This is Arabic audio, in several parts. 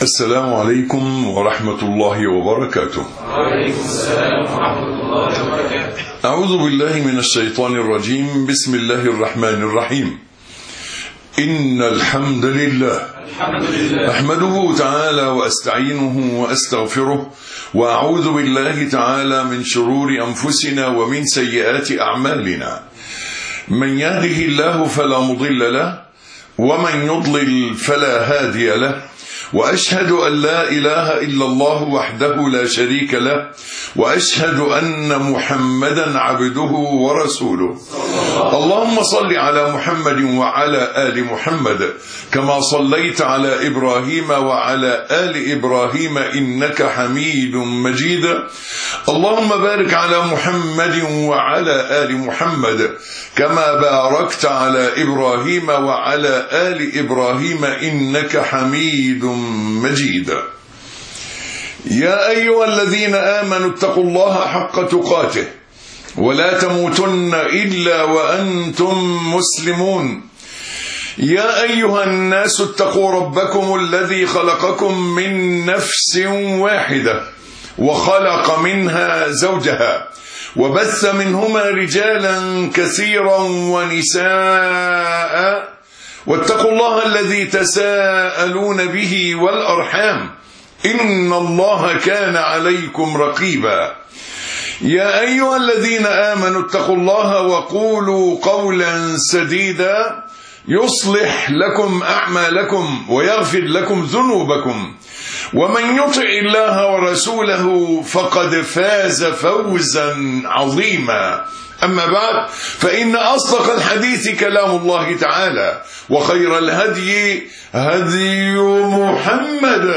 السلام عليكم ورحمة الله وبركاته. وعليكم السلام ورحمة الله وبركاته. أعوذ بالله من الشيطان الرجيم. بسم الله الرحمن الرحيم. إن الحمد لله أحمده تعالى وأستعينه وأستغفره، وأعوذ بالله تعالى من شرور أنفسنا ومن سيئات أعمالنا. من يهده الله فلا مضل له، ومن يضلل فلا هادي له، وأشهد أن لا إله إلا الله وحده لا شريك له، وأشهد أن محمدا عبده ورسوله. اللهم صل على محمد وعلى آل محمد كما صليت على إبراهيم وعلى آل إبراهيم إنك حميد مجيد. اللهم بارك على محمد وعلى آل محمد كما باركت على إبراهيم وعلى آل إبراهيم إنك حميد مجيد. يا أيها الذين آمنوا اتقوا الله حق تقاته ولا تموتن إلا وأنتم مسلمون. يا أيها الناس اتقوا ربكم الذي خلقكم من نفس واحدة وخلق منها زوجها وبث منهما رجالا كثيرا ونساء، واتقوا الله الذي تساءلون به والأرحام إن الله كان عليكم رقيبا. يا أيها الذين آمنوا اتقوا الله وقولوا قولا سديدا يصلح لكم أعمالكم ويغفر لكم ذنوبكم، ومن يطع الله ورسوله فقد فاز فوزا عظيما. أما بعد، فإن أصدق الحديث كلام الله تعالى، وخير الهدي هدي محمد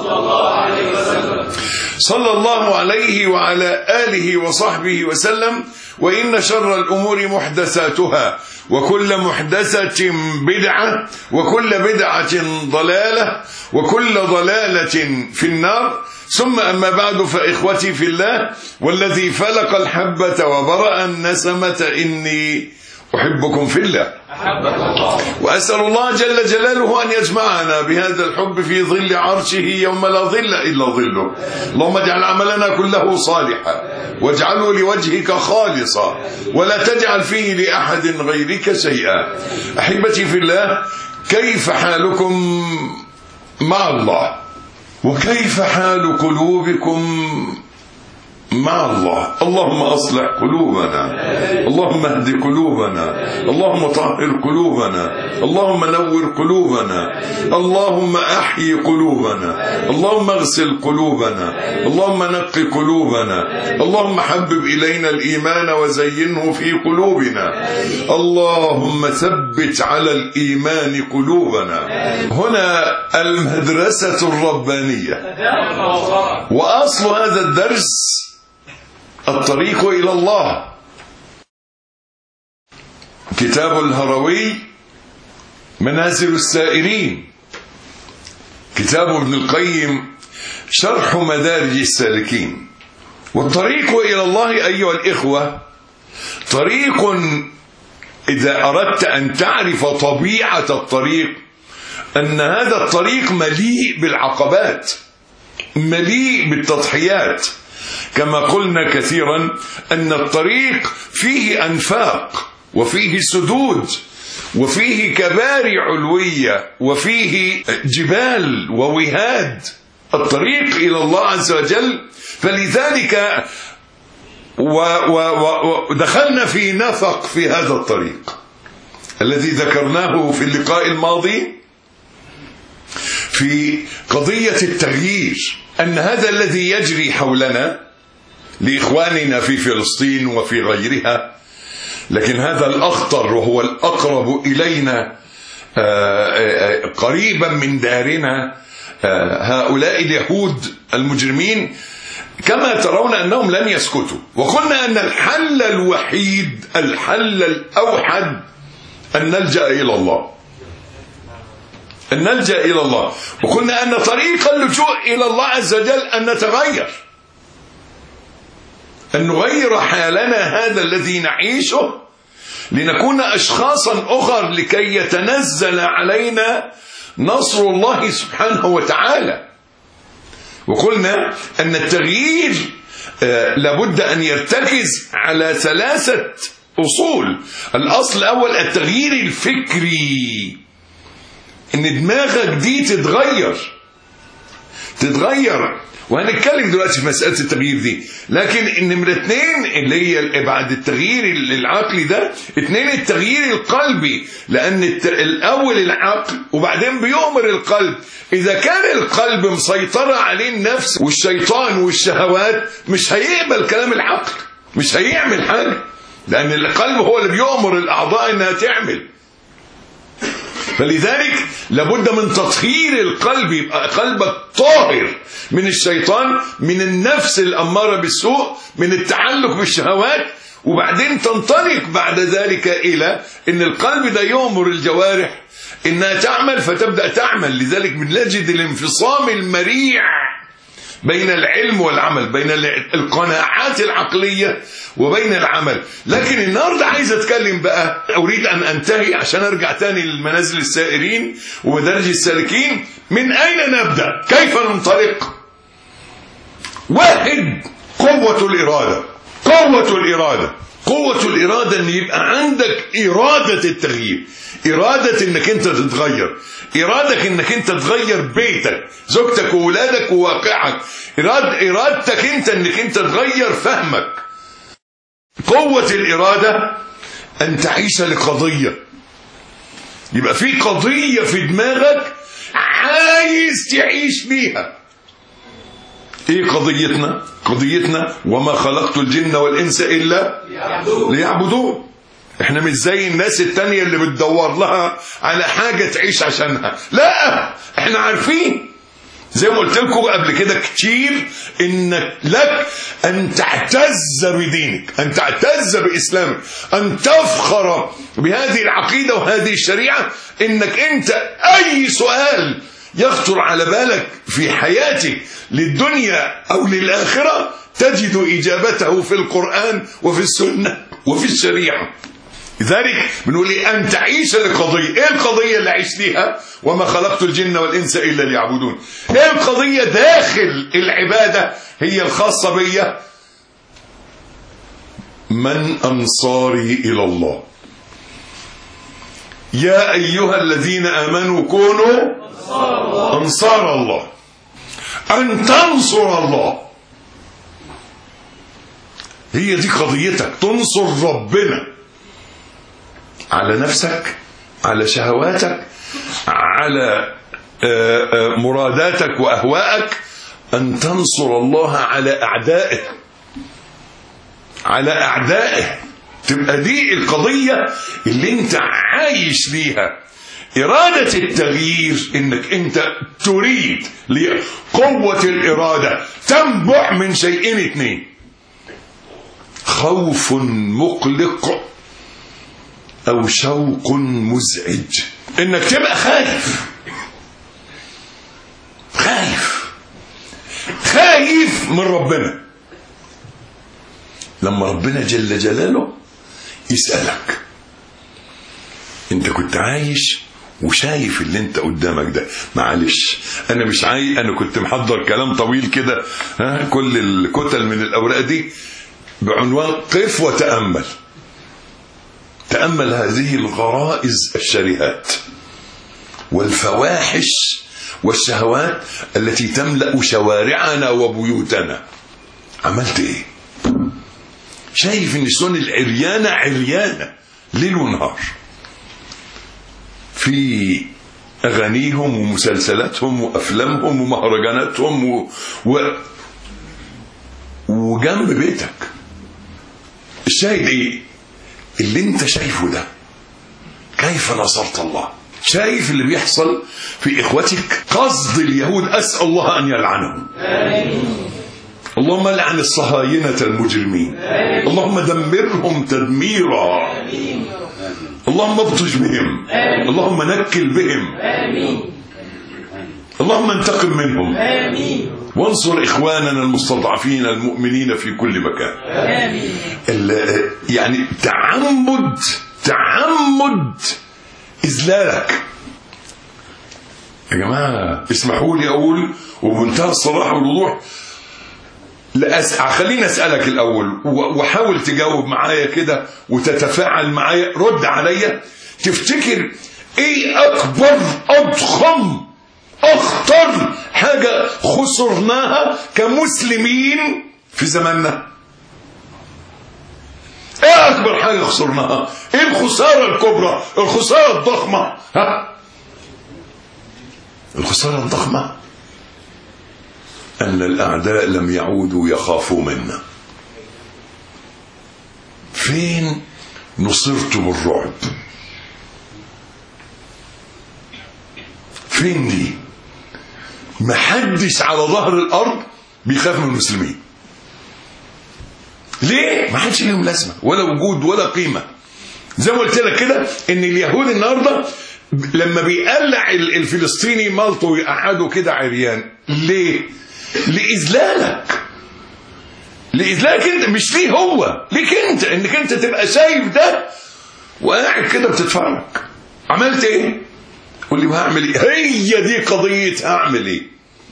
صلى الله عليه وعلى آله وصحبه وسلم. وإن شر الأمور محدثاتها، وكل محدثة بدعة، وكل بدعة ضلالة، وكل ضلالة في النار. ثم أما بعد، فإخوتي في الله والذي فلق الحبة وبرأ النسمة إني أحبكم في الله، وأسأل الله جل جلاله أن يجمعنا بهذا الحب في ظل عرشه يوم لا ظل إلا ظله. اللهم اجعل عملنا كله صالحا، واجعله لوجهك خالصا، ولا تجعل فيه لأحد غيرك شيئا. أحبتي في الله، كيف حالكم مع الله؟ وكيف حال قلوبكم مع الله؟ اللهم أصلح قلوبنا، اللهم اهد قلوبنا، اللهم طهر قلوبنا، اللهم نور قلوبنا، اللهم أحيي قلوبنا، اللهم اغسل قلوبنا، اللهم نقي قلوبنا، اللهم حبب إلينا الإيمان وزينه في قلوبنا، اللهم ثبت على الإيمان قلوبنا. هنا المدرسة الربانية، وأصل هذا الدرس الطريق إلى الله. كتاب الهروي منازل السائرين، كتاب ابن القيم شرح مدارج السالكين. والطريق إلى الله أيها الإخوة طريق، إذا أردت أن تعرف طبيعة الطريق، أن هذا الطريق مليء بالعقبات، مليء بالتضحيات. كما قلنا كثيرا أن الطريق فيه أنفاق، وفيه سدود، وفيه كباري علوية، وفيه جبال ووهاد. الطريق إلى الله عز وجل. فلذلك ودخلنا في نفق في هذا الطريق الذي ذكرناه في اللقاء الماضي في قضية التغيير، أن هذا الذي يجري حولنا لإخواننا في فلسطين وفي غيرها، لكن هذا الأخطر وهو الأقرب إلينا قريبا من دارنا، هؤلاء اليهود المجرمين، كما ترون أنهم لن يسكتوا. وقلنا أن الحل الوحيد، الحل الأوحد، أن نلجأ إلى الله، أن نلجأ إلى الله. وقلنا أن طريق اللجوء إلى الله عز وجل أن نتغير، أن نغير حالنا هذا الذي نعيشه، لنكون أشخاصا أخر لكي يتنزل علينا نصر الله سبحانه وتعالى. وقلنا أن التغيير لابد أن يرتكز على 3 أصول. الأصل الأول التغيير الفكري، إن دماغك دي تتغير، وهنتكلم دلوقتي في مسألة التغيير دي. لكن النمرة 2 اللي هي بعد التغيير العقلي ده 2 التغيير القلبي، لأن الأول العقل وبعدين بيؤمر القلب. إذا كان القلب مسيطرة عليه النفس والشيطان والشهوات مش هيقبل كلام العقل، مش هيعمل حاجة، لأن القلب هو اللي بيؤمر الأعضاء إنها تعمل. فلذلك لابد من تطهير القلب، يبقى قلبك طاهر من الشيطان، من النفس الأمارة بالسوء، من التعلق بالشهوات، وبعدين تنطلق بعد ذلك إلى إن القلب ده يؤمر الجوارح إنها تعمل فتبدأ تعمل. لذلك بنجد الانفصام المريع بين العلم والعمل، بين القناعات العقلية وبين العمل. لكن النهاردة عايز أتكلم بقى، أريد أن أنتهي عشان أرجع تاني للمنازل السائرين ومدارج السالكين. من أين نبدأ؟ كيف ننطلق؟ 1 قوة الإرادة. قوة الإرادة أن يبقى عندك إرادة التغيير، إرادة أنك أنت تتغير، إرادة أنك أنت تغير بيتك، زوجتك وولادك وواقعك، إرادتك أنت أنك أنت تغير فهمك. قوة الإرادة أن تعيش لقضية، يبقى في قضية في دماغك عايز تعيش بيها. ايه قضيتنا وما خلقت الجن والانس الا ليعبدون. احنا مش زي الناس التانية اللي بتدور لها على حاجة تعيش عشانها، لا، احنا عارفين زي ما قلت لكم قبل كده كتير انك لك ان تعتز بدينك، ان تعتز باسلامك، ان تفخر بهذه العقيدة وهذه الشريعة، انك انت اي سؤال يخطر على بالك في حياتك للدنيا أو للآخرة تجد إجابته في القرآن وفي السنة وفي الشريعة. لذلك بنقول أن تعيش لقضية. إيه القضية اللي عيش ليها؟ وما خلقت الجن والإنس إلا ليعبدون. إيه القضية داخل العبادة هي الخاصة بي؟ من أنصاري إلى الله؟ يا أيها الذين آمنوا كونوا أنصار الله. أن تنصر الله، هي دي قضيتك، تنصر ربنا على نفسك، على شهواتك، على مراداتك وأهوائك. أن تنصر الله على أعدائه، تبقى دي القضية اللي انت عايش ليها. إرادة التغيير إنك أنت تريد، قوة الإرادة تنبع من شيئين 2: خوف مقلق أو شوق مزعج. إنك تبقى خايف من ربنا. لما ربنا جل جلاله يسألك، أنت كنت عايش وشايف اللي انت قدامك ده. معلش انا مش عايز، انا كنت محضر كلام طويل كده، كل الكتل من الاوراق دي بعنوان قف وتأمل. تأمل هذه الغرائز الشرهات والفواحش والشهوات التي تملأ شوارعنا وبيوتنا. عملت ايه؟ شايف ان السنن العريانة عريانة ليل ونهار في أغانيهم ومسلسلاتهم وأفلامهم ومهرجاناتهم وجنب بيتك. الشاهد إيه؟ اللي انت شايفه ده. كيف نصرت الله؟ شايف اللي بيحصل في إخوتك؟ قصد اليهود أسأل الله أن يلعنهم. اللهم لعن الصهاينة المجرمين، اللهم دمرهم تدميرا، اللهم ابطش بهم، اللهم نكل بهم، اللهم انتقم منهم، وانصر إخواننا المستضعفين المؤمنين في كل مكان. يعني تعمد إذلالك، يا جماعة اسمحوا لي أقول وبمنتهى الصراحة والوضوح، خليني أسألك الأول وحاول تجاوب معايا كده وتتفاعل معايا، رد عليا. تفتكر ايه أكبر أضخم أخطر حاجة خسرناها كمسلمين في زماننا؟ ايه أكبر حاجة خسرناها؟ ايه الخسارة الكبرى، الخسارة الضخمة؟ الخسارة الضخمة أن الأعداء لم يعودوا يخافوا منا. فين نصرت بالرعب؟ فين دي؟ محدش على ظهر الأرض بيخاف من المسلمين. ليه؟ ما حدش لهم لازمة ولا وجود ولا قيمة. زي ما قلت لك كده ان اليهود النهارده لما بيقلع الفلسطيني مالطه ويقعده كده عريان، ليه؟ لإذلالك انت، مش ليه هو، ليك انت، انك انت تبقى شايف ده وقاعد كده بتتفرج. عملت ايه؟ قول لي هعمل ايه؟ هي دي قضية هعمل ايه.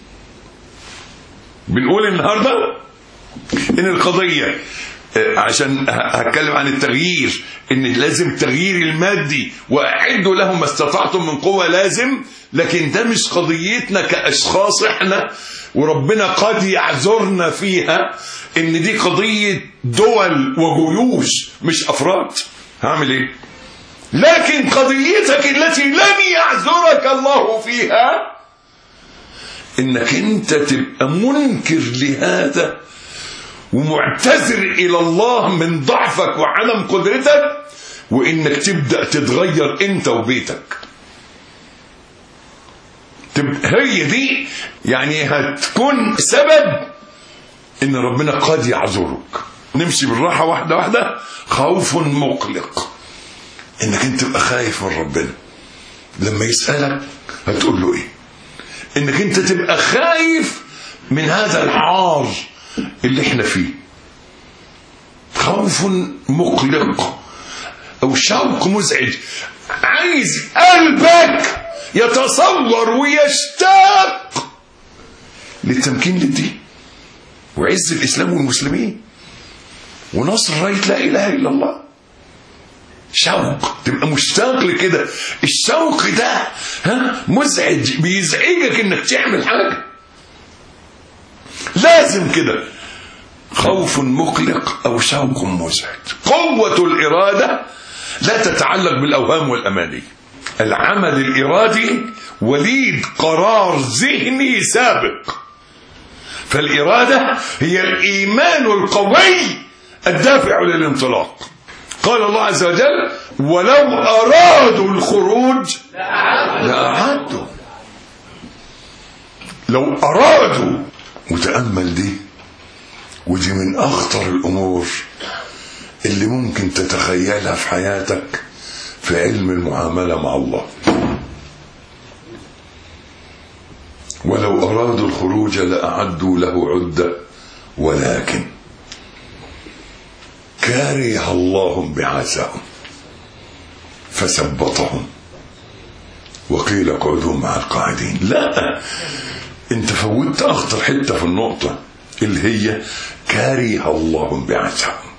بنقول النهارده ان القضية عشان هتكلم عن التغيير، ان لازم التغيير المادي واعدوا لهم ما استطعتم من قوة، لازم، لكن ده مش قضيتنا كأشخاص احنا، وربنا قد يعذرنا فيها، ان دي قضية دول وجيوش مش افراد. هعمل ايه؟ لكن قضيتك التي لن يعذرك الله فيها انك انت تبقى منكر لهذا ومعتذر الى الله من ضعفك وعدم قدرتك، وانك تبدأ تتغير انت وبيتك. هي دي يعني هتكون سبب ان ربنا قد يعذرك. نمشي بالراحة واحدة واحدة. خوف مقلق، انك انت تبقى خايف من ربنا لما يسألك هتقول له ايه، انك انت تبقى خايف من هذا العار اللي احنا فيه. خوف مقلق او شوق مزعج، عايز قلبك يتصور ويشتاق للتمكين للدين وعز الاسلام والمسلمين ونصر راية لا اله الا الله. شوق، تبقى مشتاق لكده. الشوق ده مزعج، بيزعجك انك تعمل حاجة، لازم كده. خوف مقلق او شوق مزعج. قوة الإرادة لا تتعلق بالأوهام والأماني. العمل الإرادي وليد قرار ذهني سابق، فالإرادة هي الإيمان القوي الدافع للانطلاق. قال الله عز وجل ولو أرادوا الخروج لأعدوا. لو أرادوا. وتأمل دي، ودي من أخطر الأمور اللي ممكن تتخيلها في حياتك في علم المعاملة مع الله. ولو أرادوا الخروج لأعدوا له عدة ولكن كره الله بعثهم فثبطهم وقيل اقعدوا مع القاعدين. لا، انت فوتت اخطر حته في النقطه اللي هي كره الله بعثهم.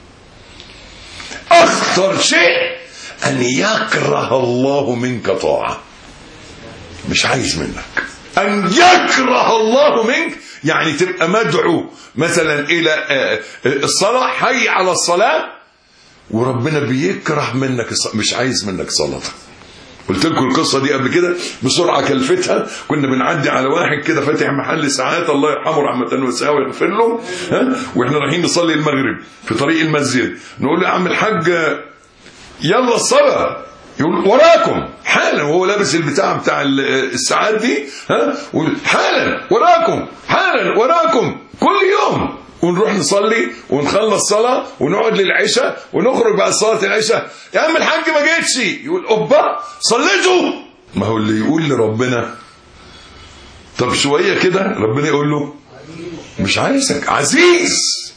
اخطر شيء ان يكره الله منك طاعه، مش عايز منك. ان يكره الله منك يعني تبقى مدعو مثلا الى الصلاه، حي على الصلاه، وربنا بيكره منك مش عايز منك صلاتك. قلت لكم القصه دي قبل كده بسرعه كلفتها. كنا بنعدي على واحد كده فاتح محل ساعات، الله يرحمه رحمه واسعه ويغفر له، واحنا رايحين نصلي المغرب في طريق المسجد، نقول له يا عم الحاج يلا الصلاه، يقول وراكم حالا، وهو لابس البتاع بتاع الساعات دي، حالا وراكم، حالا وراكم، كل يوم. ونروح نصلي ونخلص صلاة ونقعد للعشاء ونخرج بعد صلاة العشاء، يا عم الحاج ما جيتش، يقول أوبا صليتوا. ما هو اللي يقول لربنا طب شوية كده، ربنا يقول له مش عايزك، عزيز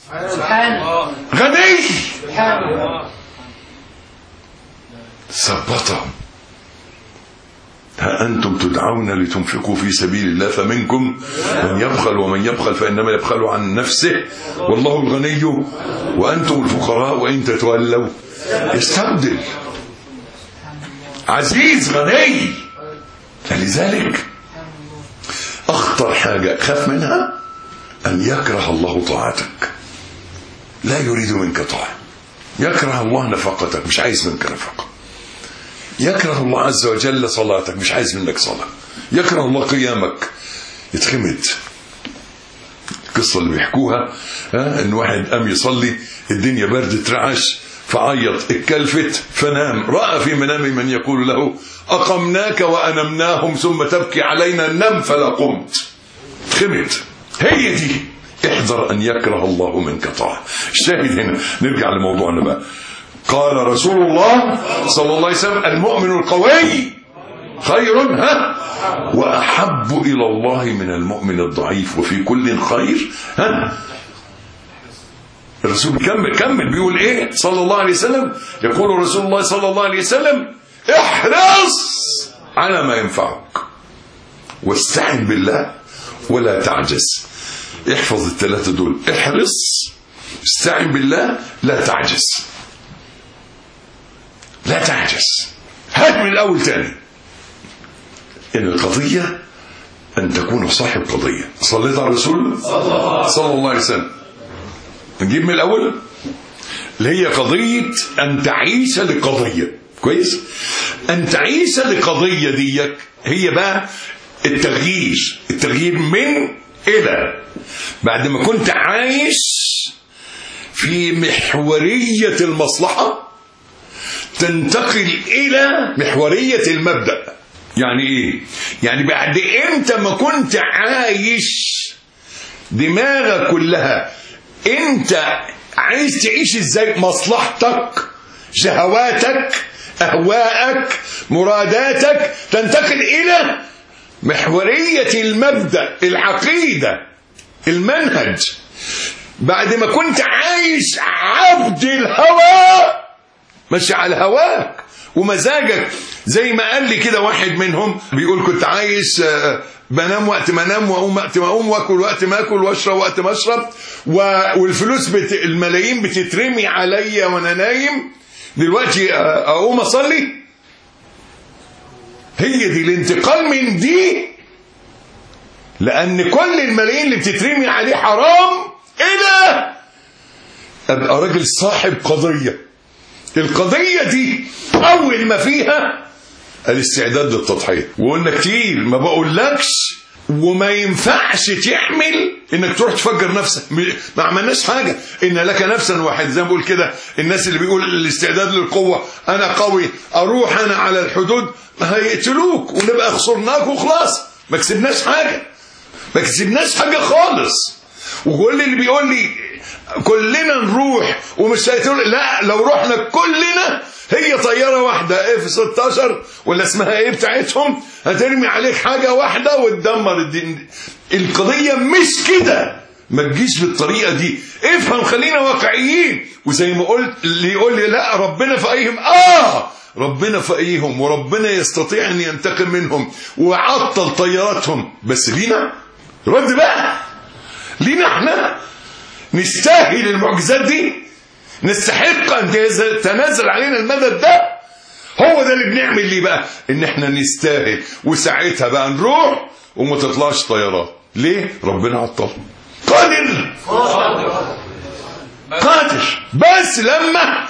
غني ثبتهم ها أنتم تدعون لتنفقوا في سبيل الله فمنكم من يبخل ومن يبخل فإنما يبخل عن نفسه والله الغني وأنتم الفقراء وإن تتولوا يستبدل عزيز غني. فلذلك أخطر حاجة خاف منها أن يكره الله طاعتك، لا يريد منك طاعة. يكره الله نفقتك، مش عايز منك نفقة. يكره الله عز وجل صلاتك، مش عايز منك صلاة. يكره الله قيامك، يتخمد. القصة اللي بيحكوها ان واحد قام يصلي، الدنيا برد ترعش فعيط، اتكلفت فنام، رأى في منامه من يقول له أقمناك وأنمناهم ثم تبكي علينا، نم فلا قمت. اتخمد. هي دي، احذر أن يكره الله منك طاعة. الشاهد هنا، نرجع لموضوعنا بقى. قال رسول الله صلى الله عليه وسلم المؤمن القوي خير وأحب إلى الله من المؤمن الضعيف وفي كل خير. الرسول كمل بيقول ايه صلى الله عليه وسلم؟ يقول رسول الله صلى الله عليه وسلم احرص على ما ينفعك واستعن بالله ولا تعجز. احفظ الثلاثة دول، احرص، استعن بالله، لا تعجز. لا تعجز. هات من الأول تاني. إن القضية أن تكون صاحب قضية. صليت على الرسول صلى الله عليه وسلم. نجيب من الأول اللي هي قضية أن تعيش لقضية. كويس؟ أن تعيش لقضية ديك هي بقى التغيير من إلى. بعد ما كنت عايش في محورية المصلحة تنتقل إلى محورية المبدأ. يعني إيه؟ يعني بعد أنت ما كنت عايش دماغك كلها أنت عايز تعيش إزاي، مصلحتك، شهواتك، أهواءك، مراداتك، تنتقل إلى محورية المبدأ، العقيدة، المنهج. بعد ما كنت عايش عبد الهوى ماشي على هواك ومزاجك، زي ما قال لي كده واحد منهم بيقول كنت عايش بنام وقت ما انام واقوم وقت ما اقوم واكل وقت ما اكل واشرب وقت ما اشرب والفلوس الملايين بتترمي عليا وانا نايم، دلوقتي اقوم اصلي. هي دي الانتقال من دي، لان كل الملايين اللي بتترمي عليه حرام، الى ابقى راجل صاحب قضيه. القضيه دي اول ما فيها الاستعداد للتضحيه. وقلنا كتير ما بقولكش وما ينفعش تعمل انك تروح تفجر نفسك، ما عملناش حاجه. ان لك نفسا واحد، زي ما بقول كده الناس اللي بيقول الاستعداد للقوه، انا قوي اروح انا على الحدود، هيقتلوك ونبقى خسرناك وخلاص، ما كسبناش حاجه خالص. وكل اللي بيقول لي كلنا نروح ومش هيقتلوا، لا، لو رحنا كلنا هي طياره واحده F-16 ولا اسمها ايه بتاعتهم هترمي عليك حاجه واحده وتدمر الدين. القضيه مش كده، ما تجيش بالطريقه دي. افهم، خلينا واقعيين. وزي ما قلت اللي يقول لي لا ربنا فقيهم، ربنا فقيهم وربنا يستطيع ان ينتقم منهم وعطل طياراتهم، بس لينا رد بقى. لينا احنا نستاهل المعجزات دي، نستحق ان تنزل علينا المدد ده. هو ده اللي بنعمل ليه بقى، ان احنا نستاهل. وساعتها بقى نروح وما تطلعش طيارات. ليه؟ ربنا عطل. قادر بس لما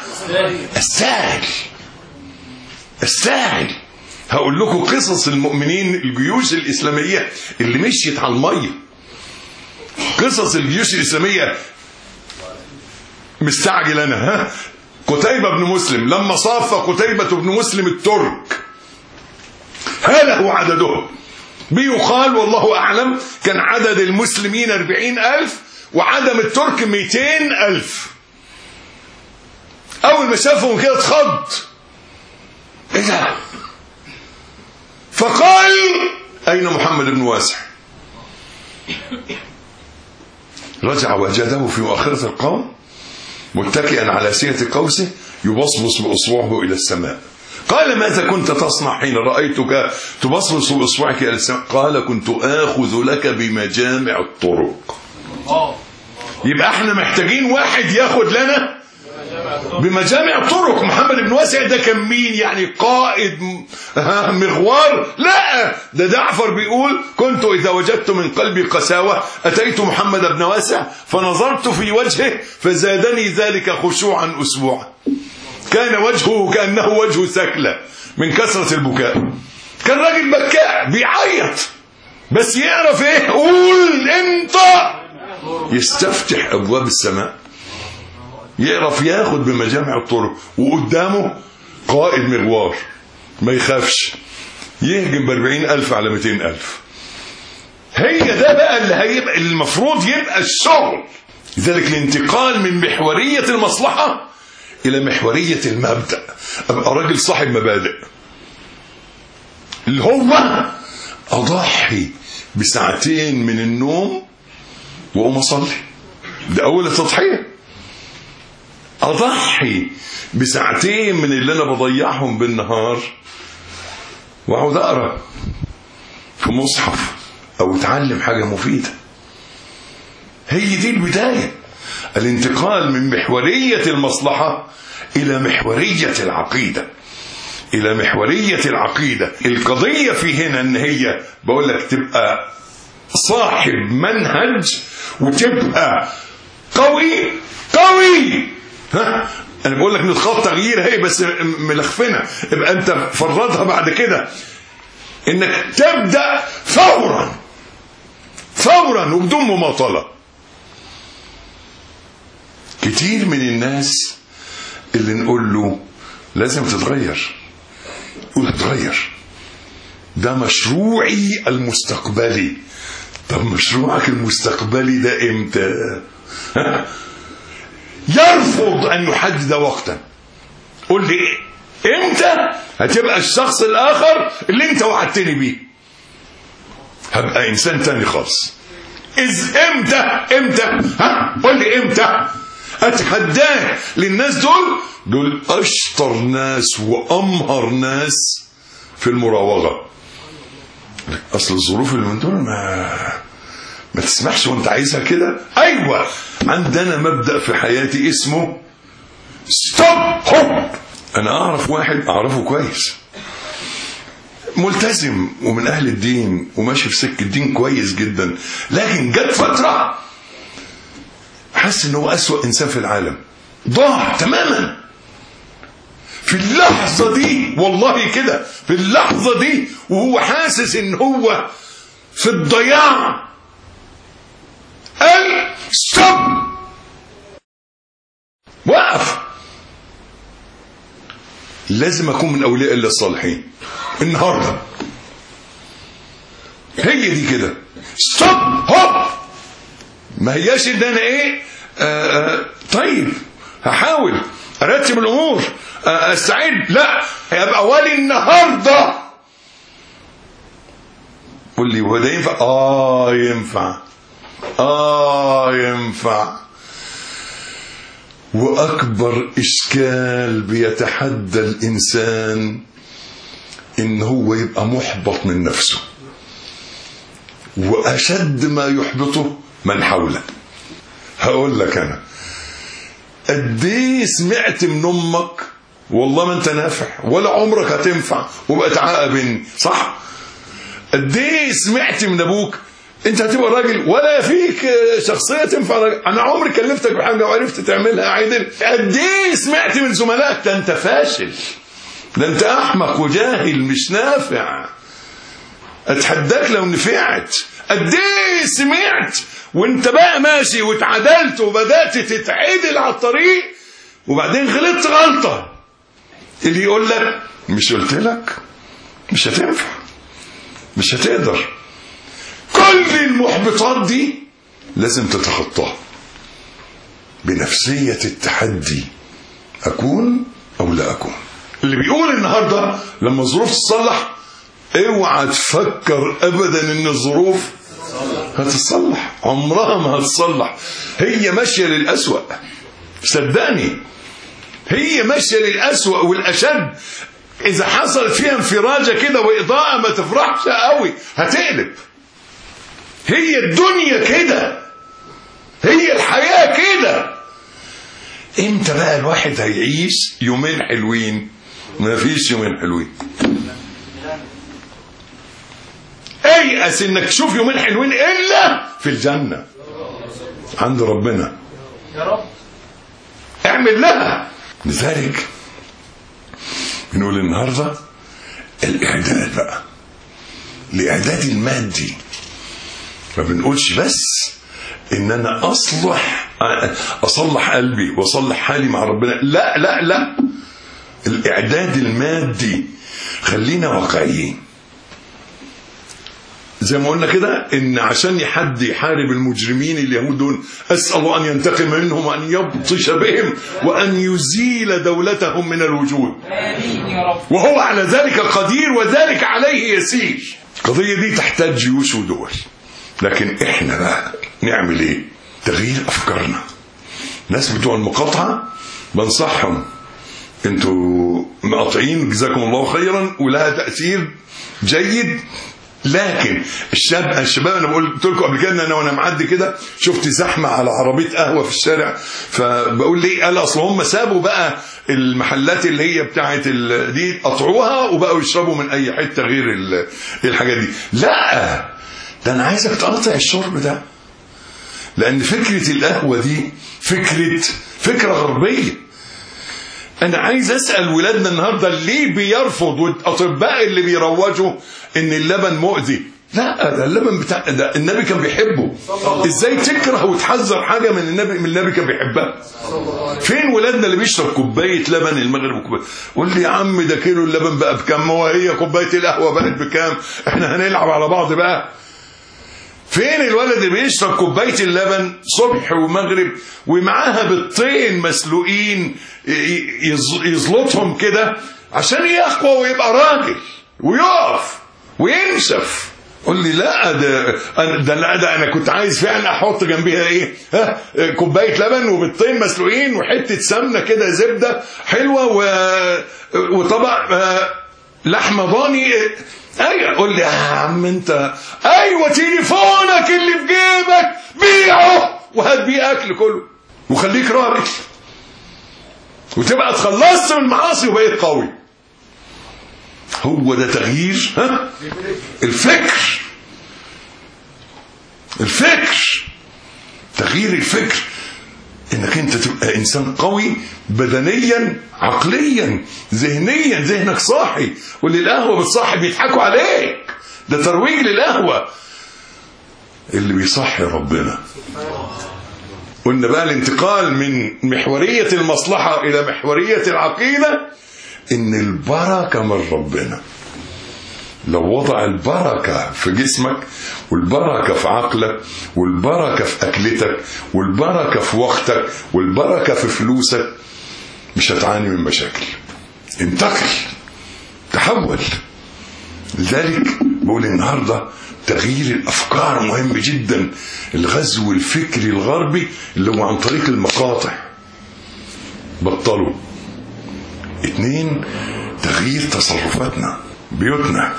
استاهل. هقول لكم قصص المؤمنين، الجيوش الإسلامية اللي مشيت على المية. قصص الجيوش الإسلامية مستعجل أنا. قتيبة بن مسلم لما صاف قتيبة بن مسلم الترك هذا هو عددهم. بيقال والله أعلم كان عدد المسلمين 40,000 وعدم الترك 200,000. أول ما شافهم كده اتخض، إيه ده؟ فقال أين محمد بن واسع؟ رجع وجده في مؤخرة القوم متكئا على سية قوسه يبصبص بأصبعه إلى السماء. قال ماذا كنت تصنع حين رأيتك تبصص بإصبعك إلى السماء؟ قال كنت آخذ لك بمجامع الطرق. يبقى احنا محتاجين واحد ياخد لنا بمجامع الطرق. محمد بن واسع ده كان مين؟ يعني قائد مغوار؟ لا، ده جعفر بيقول كنت إذا وجدت من قلبي قساوة أتيت محمد بن واسع فنظرت في وجهه فزادني ذلك خشوعا أسبوعا. كان وجهه كأنه وجه سكلة من كثرة البكاء. كان راجل بكاء بيعيط بس يعرف ايه؟ قول انت. يستفتح أبواب السماء، يعرف ياخد بمجامع الطرق، وقدامه قائد مغوار ما يخافش يهجم ب40,000 على 200,000. هي ده بقى اللي هيبقى المفروض يبقى الشغل. لذلك الانتقال من محورية المصلحة إلى محورية المبدأ، أبقى راجل صاحب مبادئ، اللي هو أضحي بساعتين من النوم وأقوم أصلي. ده أول التضحية. أضحي بساعتين من اللي أنا بضيعهم بالنهار وأقعد أقرأ في مصحف أو أتعلم حاجة مفيدة. هي دي البداية، الانتقال من محورية المصلحة إلى محورية العقيدة. إلى محورية العقيدة. القضية في هنا أن هي بقول لك تبقى صاحب منهج وتبقى قوي. ها، أنا بقول لك نتخطى تغيير هي بس ملخفنة. يبقى أنت فرضها بعد كده إنك تبدأ فورا وبدون مماطلة. كتير من الناس اللي نقول له لازم تتغير يقول هتغير، ده مشروعي المستقبلي. طب مشروعك المستقبلي ده امتى؟ يرفض ان يحدد وقتا. قول لي امتى هتبقى الشخص الاخر اللي انت وعدتني بيه؟ هبقى انسان تاني خالص. امتى؟ قول لي امتى؟ اتحداه للناس دول اشطر ناس وامهر ناس في المراوغه. اصل الظروف اللي من دول ما تسمحش وانت عايزها كده. ايوه، عندنا مبدأ في حياتي اسمه ستوب هوب. انا اعرف واحد اعرفه كويس ملتزم ومن اهل الدين وماشي في سكه الدين كويس جدا، لكن جت فتره حس انه اسوأ انسان في العالم، ضاع تماما في اللحظه دي. والله كده في اللحظه دي وهو حاسس ان هو في الضياع قال ستوب، وقف. لازم اكون من اولياء الله الصالحين النهارده. هي دي كده ستوب هوب. ما هياش ان انا ايه طيب هحاول ارتب الامور استعد، لا، هيبقى ولي النهارده. قول لي هو ده ينفع؟ ينفع. واكبر اشكال بيتحدى الانسان ان هو يبقى محبط من نفسه، واشد ما يحبطه من حوله. هقول لك انا قد ايه سمعت من امك والله ما انت نافع ولا عمرك هتنفع وبقى تعاقبني، صح؟ قد ايه سمعت من ابوك انت هتبقى راجل ولا فيك شخصيه تنفع راجل، انا عمري كلفتك بحاجه وعرفت تعملها عدل. قد ايه سمعت من زملائك ده انت فاشل، ده انت احمق وجاهل مش نافع، اتحداك لو نفعت. قد ايه سمعت وانت بقى ماشي واتعدلت وبدات تتعدل على الطريق وبعدين غلطت غلطه، اللي يقول لك مش قلت لك مش هتنفع مش هتقدر. كل المحبطات دي لازم تتخطاها بنفسيه التحدي، اكون او لا اكون. اللي بيقول النهارده لما الظروف تصلح، اوعى تفكر ابدا ان الظروف هتتصلح، عمرها ما هتتصلح. هي ماشيه للأسوأ، صدقني هي ماشيه للأسوأ والاشد. اذا حصلت فيها انفراجه كده واضاءه ما تفرحش قوي، هتقلب. هي الدنيا كده، هي الحياه كده. امتى بقى الواحد هيعيش يومين حلوين؟ ما فيش يومين حلوين. ايأس انك تشوف يومين حلوين الا في الجنه عند ربنا يا رب. اعمل لها. لذلك بنقول النهارده الاعداد بقى، الاعداد المادي. ما بنقولش بس ان انا اصلح قلبي واصلح حالي مع ربنا، لا لا لا، الاعداد المادي. خلينا واقعيين زي ما قلنا كده، ان عشان حد يحارب المجرمين اليهود دول، اسال الله ان ينتقم منهم وان يبطش بهم وان يزيل دولتهم من الوجود، آمين يا رب. وهو على ذلك قدير وذلك عليه يسير. القضيه دي تحتاج جيوش ودول، لكن احنا بقى نعمل ايه؟ تغيير افكارنا. الناس بتوع المقاطعه بنصحهم، انتوا مقاطعين جزاكم الله خيرا ولها تاثير جيد، لكن الشباب انا قلت لكم قبل كده، انا وانا معدي كده شفت زحمه على عربيه قهوه في الشارع، فبقول ليه؟ قال اصل هم سابوا بقى المحلات اللي هي بتاعت دي، قطعوها وبقوا يشربوا من اي حته غير الحاجات دي. لا، ده انا عايزك تقطع الشرب ده، لان فكره القهوه دي فكره غربيه. انا عايز اسال ولادنا النهارده ليه بيرفض والاطباء اللي بيروجوا ان اللبن مؤذي؟ لا، ده اللبن بتاع ده النبي كان بيحبه. ازاي تكره وتحذر حاجه من النبي كان بيحبها؟ فين ولادنا اللي بيشرب كوبايه لبن المغرب وكوبايه؟ قول لي يا عم ده كيلو اللبن بقى بكام؟ وهي كوبايه القهوه بقت بكام؟ احنا هنلعب على بعض بقى. فين الولد اللي بيشرب كوبايه اللبن صبح ومغرب ومعاها بيضتين مسلوقين يزلطهم كده عشان يقوى ويبقى راجل ويقف وينشف؟ قول لي لا، ده انا كنت عايز فعلا احط جنبيها ايه؟ كوبايه لبن وبيضتين مسلوقين وحته سمنه كده زبده حلوه وطبق لحمه ضاني. ايوه، قول لي يا عم انت، ايوه تليفونك اللي في جيبك بيعه وهات بيه اكل كله وخليك راجل وتبقى اتخلصت من المعاصي وبقيت قوي. هو ده تغيير الفكر. تغيير الفكر، انك انت تبقى انسان قوي بدنيا عقليا ذهنيا، ذهنك صاحي. واللي القهوه بتصاحي بيضحكوا عليك، ده ترويج للقهوه. اللي بيصحي ربنا. قلنا بقى الانتقال من محوريه المصلحه الى محوريه العقيده، ان البركه من ربنا. لو وضع البركه في جسمك والبركه في عقلك والبركه في اكلتك والبركه في وقتك والبركه في فلوسك، مش هتعاني من مشاكل. انتقل، تحول. لذلك بقول النهارده تغيير الافكار مهم جدا. الغزو الفكري الغربي اللي هو عن طريق المقاطع بطلوا. 2، تغيير تصرفاتنا، بيوتنا.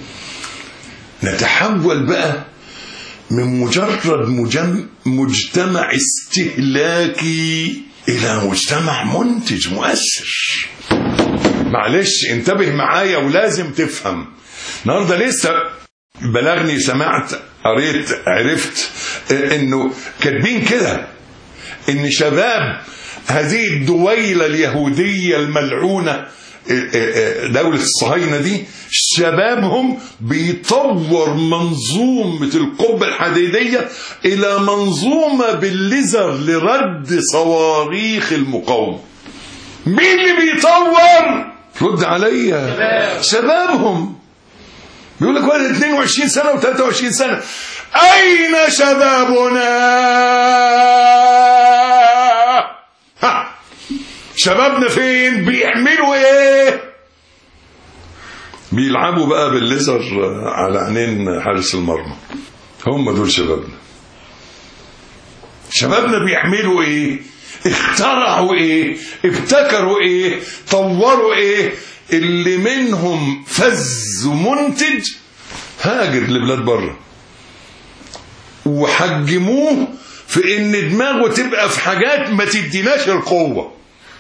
نتحول بقى من مجرد مجتمع استهلاكي إلى مجتمع منتج مؤثر. معلش انتبه معايا ولازم تفهم. النهارده لسه بلغني، سمعت، قريت، عرفت انه كاتبين كده ان شباب هذه الدويلة اليهودية الملعونة دولة الصهاينة دي، شبابهم بيطور منظومة القبة الحديدية إلى منظومة بالليزر لرد صواريخ المقاومة. مين اللي بيطور؟ رد عليا. شبابهم. بيقول لك ولد 22 سنة و23 سنة. أين شبابنا؟ شبابنا فين؟ بيعملوا ايه؟ بيلعبوا بقى بالليزر على عينين حارس المرمى. هم دول شبابنا. شبابنا بيعملوا ايه؟ اخترعوا ايه؟ ابتكروا ايه؟ طوروا ايه؟ اللي منهم فز ومنتج هاجر لبلاد بره، وحجموه في ان دماغه تبقى في حاجات ما تديناش القوة،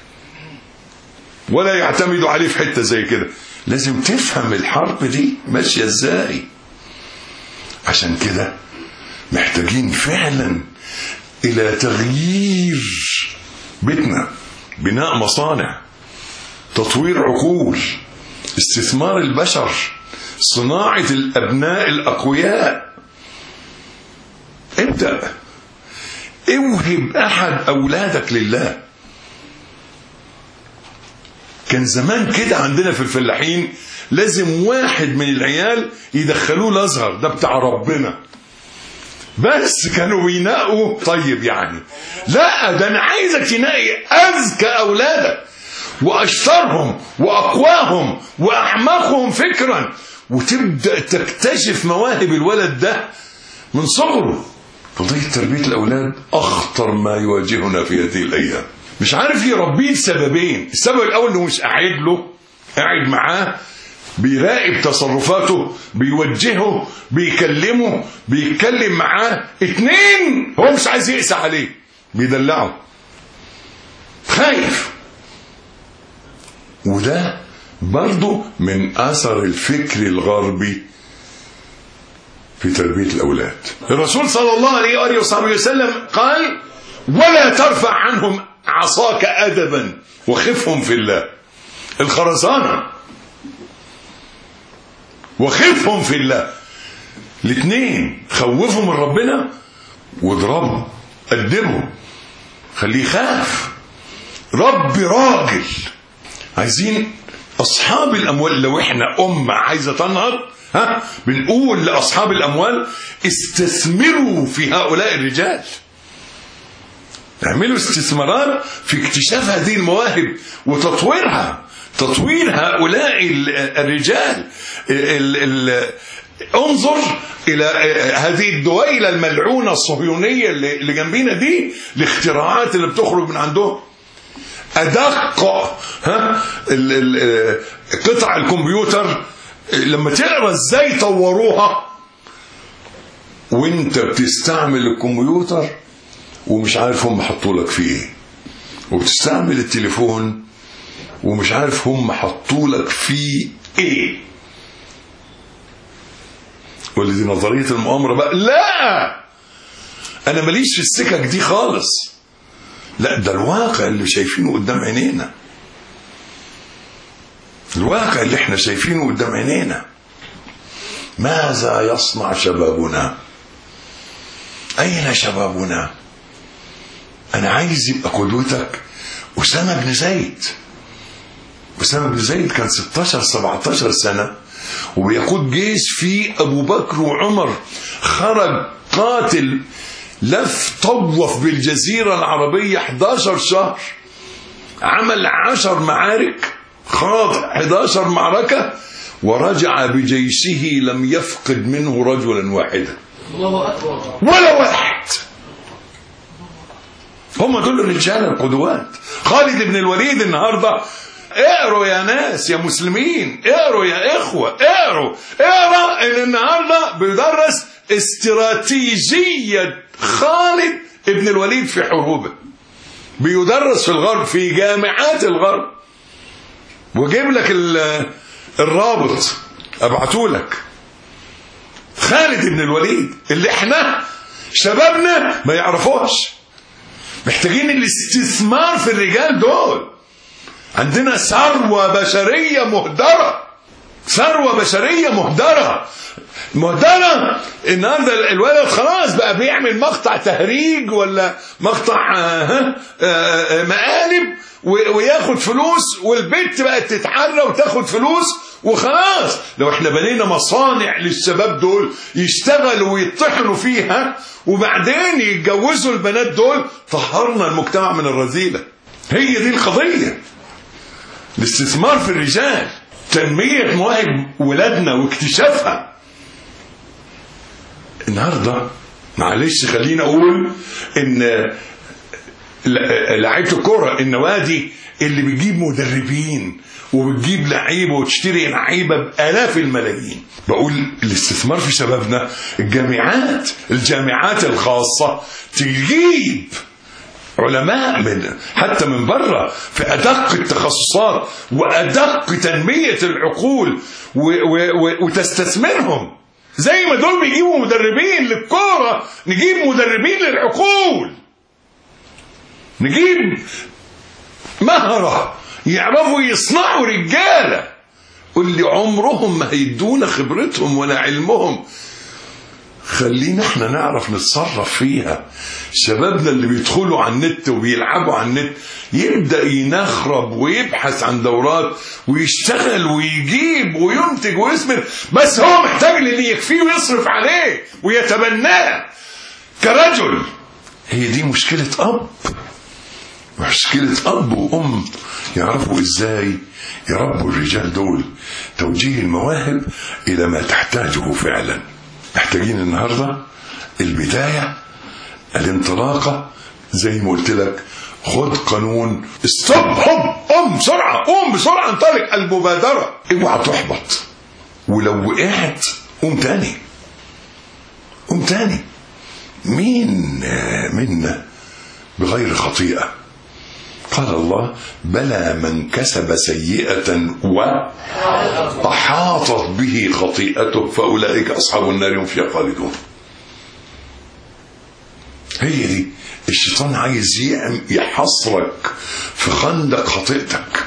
ولا يعتمدوا عليه في حتة زي كده. لازم تفهم الحرب دي ماشية ازاي. عشان كده محتاجين فعلا الى تغيير بيتنا، بناء مصانع، تطوير عقول، استثمار البشر، صناعة الابناء الاقوياء. ابدأ اوهب احد اولادك لله. كان زمان كده عندنا في الفلاحين لازم واحد من العيال يدخلوه الازهر، ده بتاع ربنا، بس كانوا بينقوا طيب يعني. لا، ده انا عايزك تنقي اذكى اولادك واشطرهم واقواهم واعمقهم فكرا، وتبدا تكتشف مواهب الولد ده من صغره. قضيه تربيه الاولاد اخطر ما يواجهنا في هذه الايام. مش عارف يربيه لسببين. السبب الاول انه مش قاعد له، قاعد معاه بيراقب تصرفاته، بيوجهه، بيكلمه، بيتكلم معاه. 2 هو مش عايز يقسى عليه، بيدلعه، خايف. وده برضو من اثر الفكر الغربي في تربية الاولاد. الرسول صلى الله عليه وآله وصحبه وسلم قال: ولا ترفع عنهم عصاك أدبا وخفهم في الله. الخرزانة وخفهم في الله، 2 خوفهم من ربنا واضربه، أدبه، خليه يخاف. رب راجل. عايزين أصحاب الأموال، لو إحنا أمة عايزة تنهض بنقول لأصحاب الأموال: استثمروا في هؤلاء الرجال، اعملوا استثمارات في اكتشاف هذه المواهب وتطويرها، تطوير هؤلاء الرجال. انظر إلى هذه الدويلة الملعونة الصهيونية اللي جنبينا دي، الاختراعات اللي بتخرج من عندهم. أدق قطع الكمبيوتر لما تقرأ ازاي طوروها وانت بتستعمل الكمبيوتر ومش عارف هم حطوا لك فيه ايه، وبتستعمل التليفون ومش عارف هم حطوا لك فيه ايه. واللي دي نظرية المؤامرة بقى. لا، انا ماليش في السكك دي خالص. لا، ده الواقع اللي شايفينه قدام عينينا، الواقع اللي احنا شايفينه قدام عينينا. ماذا يصنع شبابنا؟ اين شبابنا؟ انا عايز يبقى قدوتك أسامة بن زيد. أسامة بن زيد كان 16-17 سنة وبيقود جيش في أبو بكر وعمر. خرج قاتل، لف طوف بالجزيرة العربية 11 شهر، عمل 10 معارك، خاض 11 معركة، ورجع بجيشه لم يفقد منه رجلا واحدا ولا واحد. هم دول الرجال القدوات. خالد بن الوليد النهاردة، اقروا يا ناس يا مسلمين، اقروا يا اخوة، اقروا ان النهاردة بيدرس استراتيجية خالد بن الوليد في حروبه، بيدرس في الغرب في جامعات الغرب. وجيب لك الرابط ابعته لك. خالد بن الوليد اللي احنا شبابنا ما يعرفوش. محتاجين الاستثمار في الرجال دول. عندنا ثروة بشرية مهدرة، ثروة بشرية مهدرة. النهارده الولد خلاص بقى بيعمل مقطع تهريج ولا مقطع مقالب وياخد فلوس، والبنت بقت تتحرى وتاخد فلوس وخلاص. لو احنا بنينا مصانع للشباب دول يشتغلوا ويطحنوا فيها وبعدين يتجوزوا البنات دول، طهرنا المجتمع من الرذيلة. هي دي القضية. الاستثمار في الرجال، تنمية مواهب ولادنا واكتشافها. النهاردة معلش خلينا اقول ان لعيبه الكوره، النوادي اللي بتجيب مدربين وبتجيب لعيبه وتشتري لعيبه بالاف الملايين. بقول الاستثمار في شبابنا، الجامعات الخاصه تجيب علماء حتى من بره في ادق التخصصات وادق تنميه العقول وتستثمرهم. زي ما دول بيجيبوا مدربين للكوره، نجيب مدربين للعقول، نجيب مهره يعرفوا يصنعوا رجاله. قل لي عمرهم ما هيدونا خبرتهم ولا علمهم، خلينا احنا نعرف نتصرف فيها. شبابنا اللي بيدخلوا على النت وبيلعبوا على النت يبدأ ينخرب ويبحث عن دورات ويشتغل ويجيب وينتج ويثمر، بس هو محتاج اللي يكفيه ويصرف عليه ويتبناه كرجل. هي دي مشكلة أب وأم يعرفوا إزاي يربوا الرجال دول، توجيه المواهب إلى ما تحتاجه فعلا. محتاجين النهاردة البداية، الانطلاقة، زي ما قلت لك خد قانون ستوب، قم بسرعة انطلق، المبادرة. اوعى تحبط، ولو وقعت قوم تاني. مين منا بغير خطيئة؟ قال الله بلى من كسب سيئة وأحاطت به خطيئته فأولئك أصحاب النار هم فيها خالدون. هي دي الشيطان عايز يحصرك في خندق خطيئتك.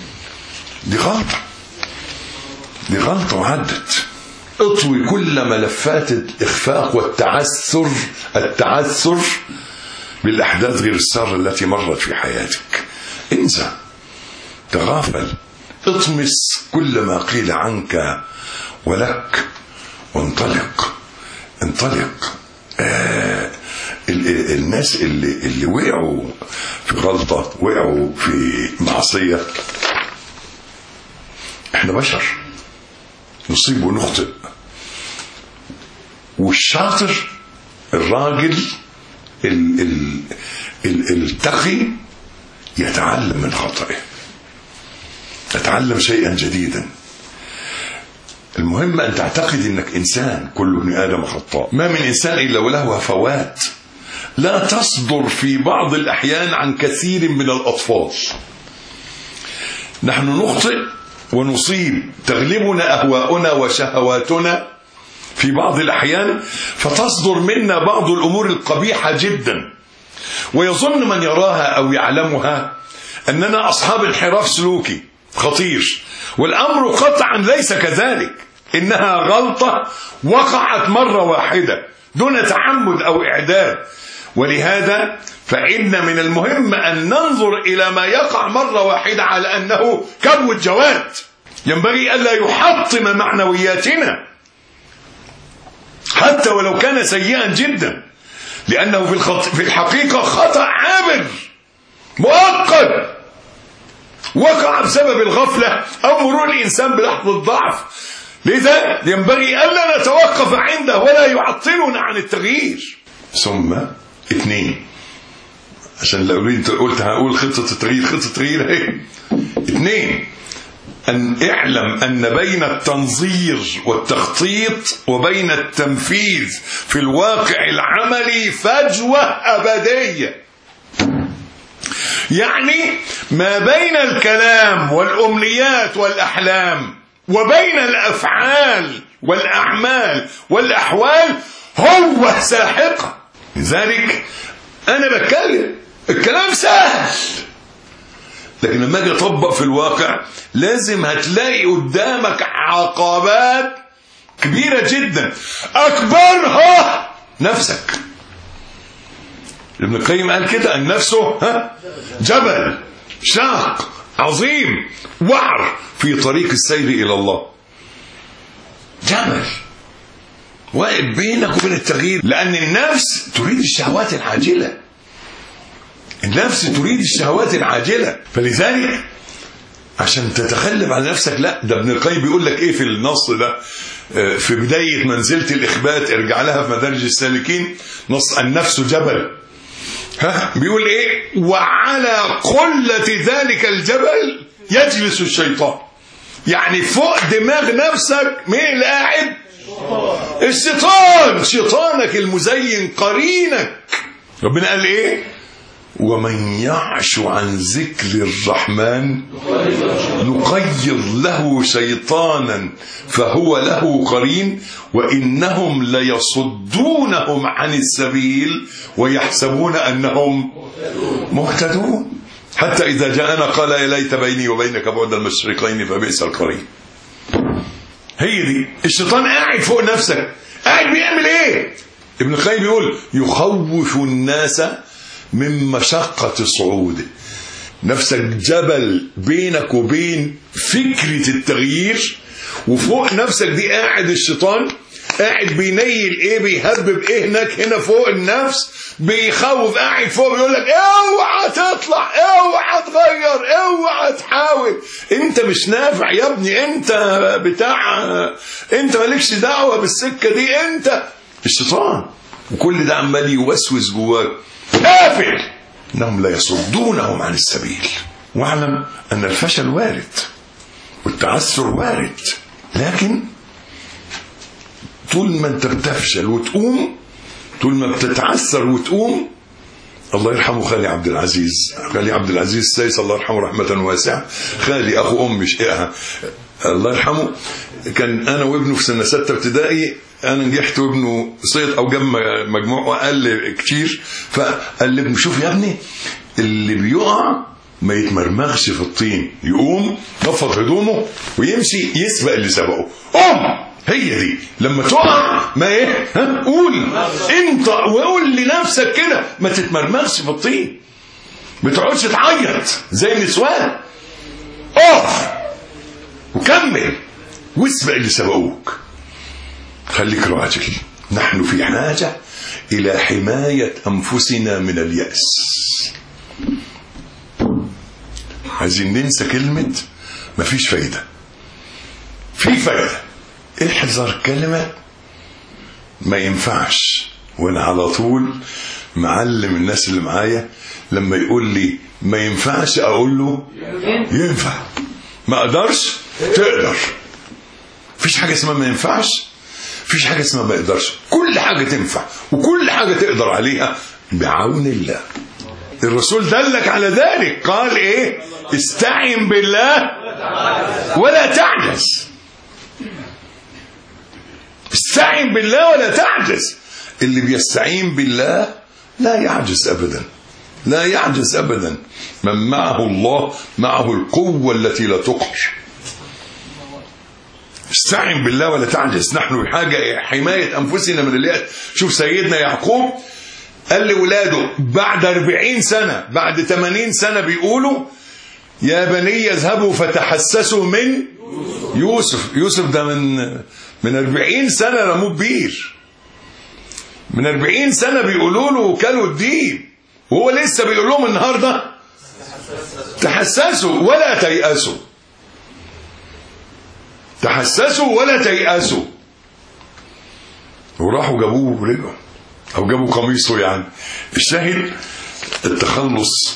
دي غلطة وعدت. اطوي كل ملفات الإخفاق والتعثر بالأحداث غير السارة التي مرت في حياتك. انسى، تغافل، اطمس كل ما قيل عنك ولك وانطلق. الناس اللي وقعوا في غلطة، وقعوا في معصية، احنا بشر نصيب ونخطئ، والشاطر الراجل التقي يتعلم من خطئه، يتعلم شيئا جديدا. المهم أن تعتقد أنك إنسان، كل ابن آدم خطاء، ما من إنسان إلا وله هفوات لا تصدر في بعض الأحيان عن كثير من الأطفال. نحن نخطئ ونصيب، تغلبنا أهواؤنا وشهواتنا في بعض الأحيان، فتصدر منا بعض الأمور القبيحة جدا، ويظن من يراها أو يعلمها أننا أصحاب انحراف سلوكي خطير، والأمر قطعا ليس كذلك. إنها غلطة وقعت مرة واحدة دون تعمد أو إعداد، ولهذا فإن من المهم أن ننظر إلى ما يقع مرة واحدة على أنه كبوة جواد، ينبغي ألا يحطم معنوياتنا حتى ولو كان سيئا جدا، لأنه في الحقيقة خطأ عابر مؤقت وقع بسبب الغفلة أو مرور الإنسان بلحظة ضعف. لذا ينبغي ألا نتوقف عنده ولا يعطلنا عن التغيير. ثم 2، عشان لو انت قلت هقول خطة التغيير اهي. 2، أن اعلم أن بين التنظير والتخطيط وبين التنفيذ في الواقع العملي فجوة أبدية. يعني ما بين الكلام والأمنيات والأحلام وبين الأفعال والأعمال والأحوال هو ساحقة. لذلك أنا بتكلم الكلام سهل، لكن لما اجي اطبق في الواقع لازم هتلاقي قدامك عقبات كبيرة جدا، أكبرها نفسك. ابن القيم قال كده: النفس جبل شاق عظيم وعر في طريق السير إلى الله. جبل واقف بينك وبين التغيير، لأن النفس تريد الشهوات العاجلة. النفس تريد الشهوات العاجلة، فلذلك عشان تتغلب على نفسك، لا ده ابن القيم بيقول لك ايه في النص ده في بداية منزلة الإخبات، ارجع لها في مدارج السالكين، نص: النفس جبل بيقول ايه؟ وعلى قلة ذلك الجبل يجلس الشيطان. يعني فوق دماغ نفسك مين اللي قاعد؟ الشيطان، شيطانك المزين قرينك. ربنا قال ايه؟ ومن يعش عن ذكر الرحمن نقيض له شيطانا فهو له قرين وإنهم ليصدونهم عن السبيل ويحسبون أنهم مهتدون حتى إذا جاءنا قال يا ليت بيني وبينك بعد المشرقين فبئس القرين. هي دي الشيطان قاعد فوق نفسك، قاعد بيعمل ايه؟ ابن القيم بيقول يخوف الناس من مشقة صعوده. نفسك جبل بينك وبين فكرة التغيير، وفوق نفسك دي قاعد الشيطان، قاعد بينيل ايه، بيهبب ايه هنا فوق النفس، بيخوف، قاعد فوق بيقول لك اوعى تطلع، اوعى تغير، اوعى تحاول، انت مش نافع يا ابني، انت بتاع، انت مالكش دعوة بالسكة دي، انت الشيطان. وكل ده عمال يوسوس جواك. قافل انهم لا يصدونهم عن السبيل. واعلم ان الفشل وارد والتعثر وارد، لكن طول ما انت بتفشل وتقوم، طول ما بتتعثر وتقوم. الله يرحمه خالي عبد العزيز، خالي عبد العزيز السيس الله يرحمه رحمة واسعة، خالي اخو امي شقها الله يرحمه، كان انا وابنه في سنة 6 ابتدائي، انا نجحت وابنه صيد او جاب مجموع اقل كتير، فقال لي ابنه شوف يا ابني اللي بيقع ما يتمرمغش في الطين، يقوم يفض هدومه ويمشي يسبق اللي سبقه. هي دي لما تقع ما ايه، قول انت وقول لنفسك كده ما تتمرمغش في الطين، ما تقعدش تعيط زي النسوان، اقف وكمل واسبق اللي سبقوك. خليك راجل. نحن في حاجة إلى حماية أنفسنا من اليأس. عايزين ننسى كلمة مفيش فايدة. في فايدة. احذر كلمة ما ينفعش. وانا على طول معلم الناس اللي معايا لما يقول لي ما ينفعش اقول له ينفع. ما اقدرش تقدر. مفيش حاجة اسمها ما ينفعش، مفيش حاجة اسمها ما يقدرش. كل حاجة تنفع وكل حاجة تقدر عليها بعون الله. الرسول دلك على ذلك، قال ايه؟ استعن بالله ولا تعجز. استعن بالله ولا تعجز. اللي بيستعين بالله لا يعجز ابدا، لا يعجز ابدا. من معه الله معه القوة التي لا تقهر. استعن بالله ولا تعجز. نحن بحاجة حماية أنفسنا من اليأس. شوف سيدنا يعقوب قال لولاده بعد 40 سنة بعد 80 سنة بيقولوا يا بني اذهبوا فتحسسوا من يوسف. يوسف ده من 40 سنة رموه بير، من 40 سنة بيقولوا له كلوا الدين، وهو لسه بيقول لهم النهاردة تحسسوا ولا تيأسوا. تحسسوا ولا تيأسوا. وراحوا جابوه ورجعوا او جابوا قميصه. يعني الشاهد التخلص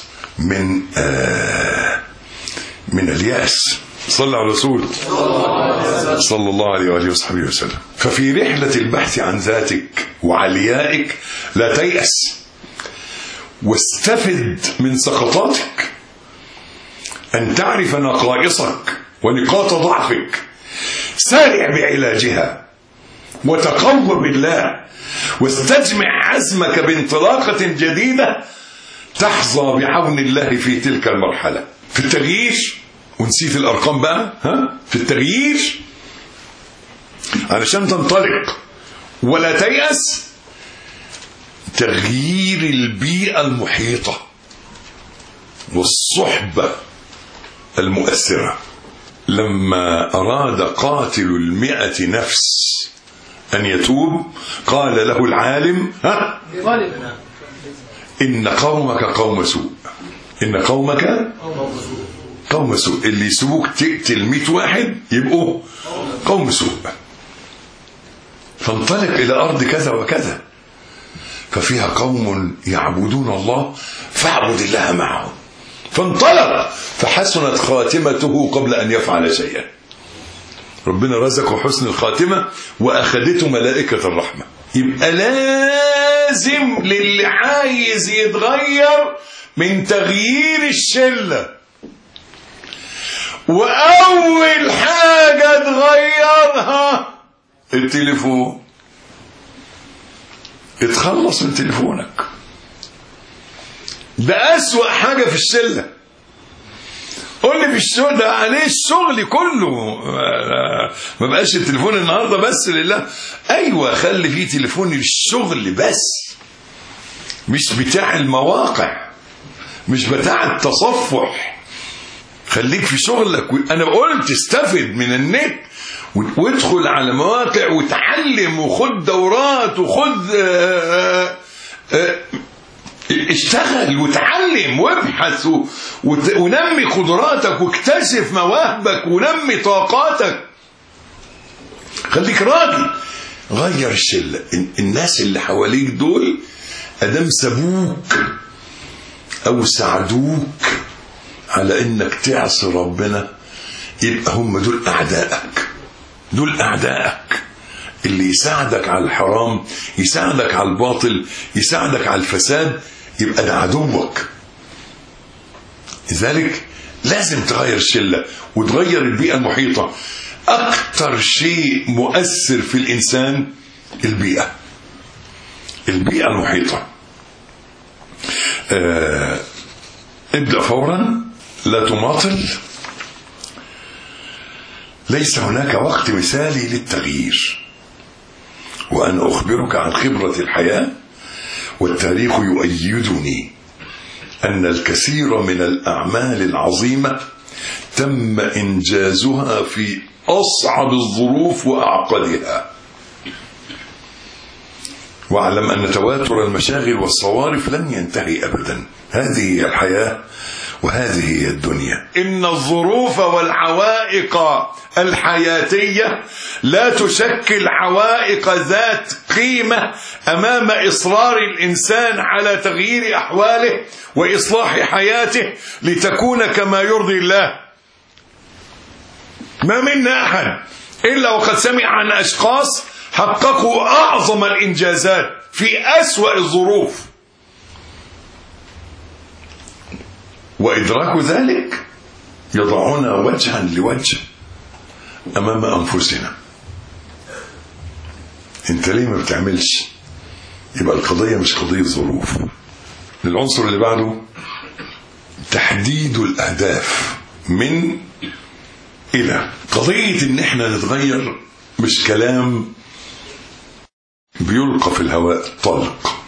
من اليأس. صلى على الرسول صلى الله عليه وآله وصحبه وسلم. ففي رحلة البحث عن ذاتك وعليائك لا تيأس، واستفد من سقطاتك أن تعرف نقائصك ونقاط ضعفك. سارع بعلاجها وتقوى بالله، واستجمع عزمك بانطلاقة جديدة تحظى بعون الله في تلك المرحلة. في التغيير، ونسيت الأرقام بقى، في التغيير علشان تنطلق ولا تيأس، تغيير البيئة المحيطة والصحبة المؤثرة. لما أراد قاتل 100 نفس أن يتوب قال له العالم إن قومك قوم سوء. إن قومك قوم سوء. اللي يسوك تقتل 100 واحد يبقوا قوم سوء. فانطلق إلى أرض كذا وكذا، ففيها قوم يعبدون الله فاعبد الله معهم. فانطلق فحسنت خاتمته قبل أن يفعل شيئا. ربنا رزقه حسن الخاتمة وأخذته ملائكة الرحمة. يبقى لازم للي عايز يتغير من تغيير الشلة، وأول حاجة تغيرها التليفون. اتخلص من تليفونك، ده أسوأ حاجة في الشلة. قول لي في الشغل ده عليه الشغل كله، ما بقاش التليفون النهارده بس لله. ايوه خلي فيه تليفون للشغل بس، مش بتاع المواقع، مش بتاع التصفح. خليك في شغلك. انا قلت استفد من النت وادخل على مواقع وتعلم وخد دورات وخد اشتغل وتعلم وابحث ونمي قدراتك واكتشف مواهبك ونمي طاقاتك. خليك راجل. غير الشلة. الناس اللي حواليك دول ادام سابوك او ساعدوك على انك تعصي ربنا يبقى هم دول اعدائك. دول اعدائك. اللي يساعدك على الحرام، يساعدك على الباطل، يساعدك على الفساد، يبقى ده عدوك. لذلك لازم تغير الشلة وتغير البيئة المحيطة. أكتر شيء مؤثر في الإنسان البيئة المحيطة. ابدأ فورا، لا تماطل. ليس هناك وقت مثالي للتغيير. وأنا أخبرك عن خبرة الحياة والتاريخ يؤيدني أن الكثير من الأعمال العظيمة تم إنجازها في أصعب الظروف وأعقدها. واعلم أن تواتر المشاغل والصوارف لن ينتهي أبدا. هذه هي الحياة وهذه هي الدنيا. إن الظروف والعوائق الحياتية لا تشكل عوائق ذات قيمة أمام إصرار الإنسان على تغيير أحواله وإصلاح حياته لتكون كما يرضي الله. ما منا أحد إلا وقد سمع عن أشخاص حققوا أعظم الإنجازات في أسوأ الظروف، وإدراك ذلك يضعنا وجها لوجه أمام أنفسنا. أنت ليه ما بتعملش؟ يبقى القضية مش قضية ظروف. العنصر اللي بعده تحديد الأهداف من إلى. قضية إن احنا نتغير مش كلام بيلقى في الهواء طلق،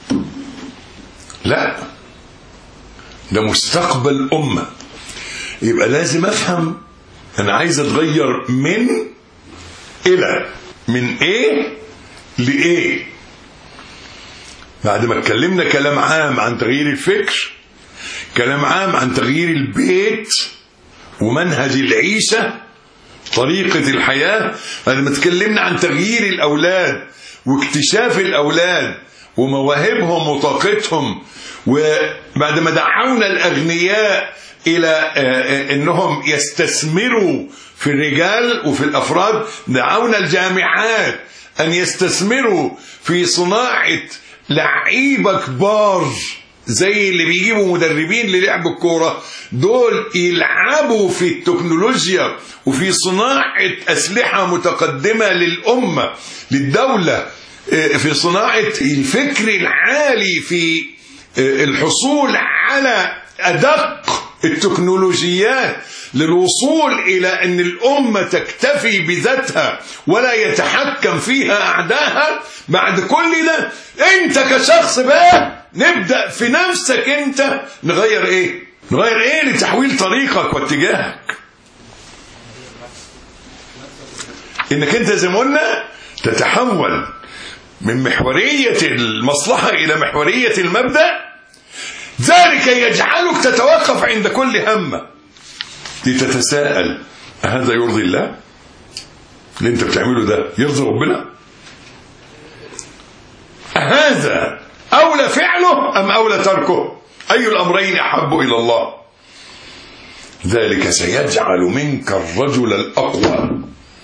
لا، ده مستقبل أمة. يبقى لازم أفهم أنا عايز أتغير من إلى، من إيه لإيه. بعد ما اتكلمنا كلام عام عن تغيير الفكر، كلام عام عن تغيير البيت ومنهج العيشة، طريقة الحياة، بعد ما اتكلمنا عن تغيير الأولاد واكتشاف الأولاد ومواهبهم وطاقتهم، وبعد ما دعونا الأغنياء إلى أنهم يستثمروا في الرجال وفي الأفراد، دعونا الجامعات أن يستثمروا في صناعة لعيبة كبار زي اللي بيجيبوا مدربين للعب الكورة، دول يلعبوا في التكنولوجيا وفي صناعة أسلحة متقدمة للأمة للدولة، في صناعة الفكر العالي، في الحصول على أدق التكنولوجيات للوصول إلى أن الأمة تكتفي بذاتها ولا يتحكم فيها أعداءها. بعد كل ده أنت كشخص بقى نبدأ في نفسك أنت نغير إيه؟ نغير إيه لتحويل طريقك واتجاهك. إنك أنت زي ما قلنا تتحول من محورية المصلحة إلى محورية المبدأ. ذلك يجعلك تتوقف عند كل همة لتتساءل: هذا يرضي الله؟ اللي انت بتعمله ده يرضي ربنا؟ هذا فعله أم أولى تركه؟ أي الأمرين أحب إلى الله؟ ذلك سيجعل منك الرجل الأقوى،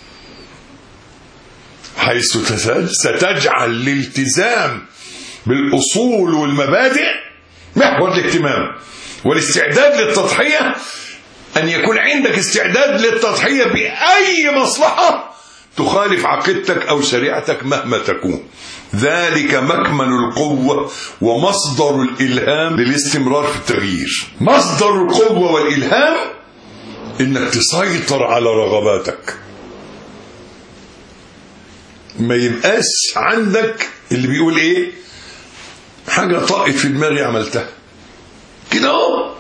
حيث ستجعل الالتزام بالأصول والمبادئ محور الاهتمام، والاستعداد للتضحية أن يكون عندك استعداد للتضحية بأي مصلحة تخالف عقيدتك أو شريعتك مهما تكون. ذلك مكمن القوة ومصدر الإلهام للاستمرار في التغيير. مصدر القوة والإلهام إنك تسيطر على رغباتك، ما يبقاش عندك اللي بيقول إيه، حاجة طاقت في دماغي عملتها كده اهو،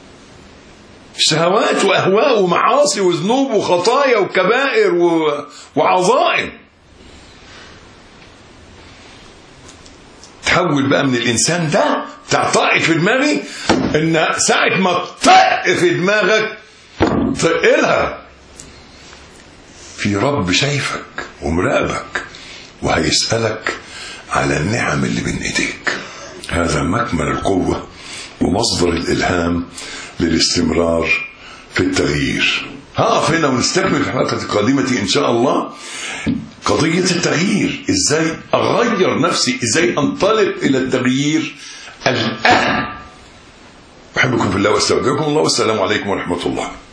شهوات وأهواء ومعاصي وذنوب وخطايا وكبائر وعظائم. تحول بقى من الإنسان ده بتاع طاقت في دماغي، إن ساعة ما طق في دماغك طقلها، في رب شايفك ومراقبك وهيسألك على النعم اللي بين ايديك. هذا مكمن القوة ومصدر الإلهام للاستمرار في التغيير. هقف هنا ونستكمل في الحلقة القادمة إن شاء الله قضية التغيير، إزاي أغير نفسي، إزاي أنطلق إلى التغيير الآن. أحبكم في الله واستودعكم الله، والسلام عليكم ورحمة الله.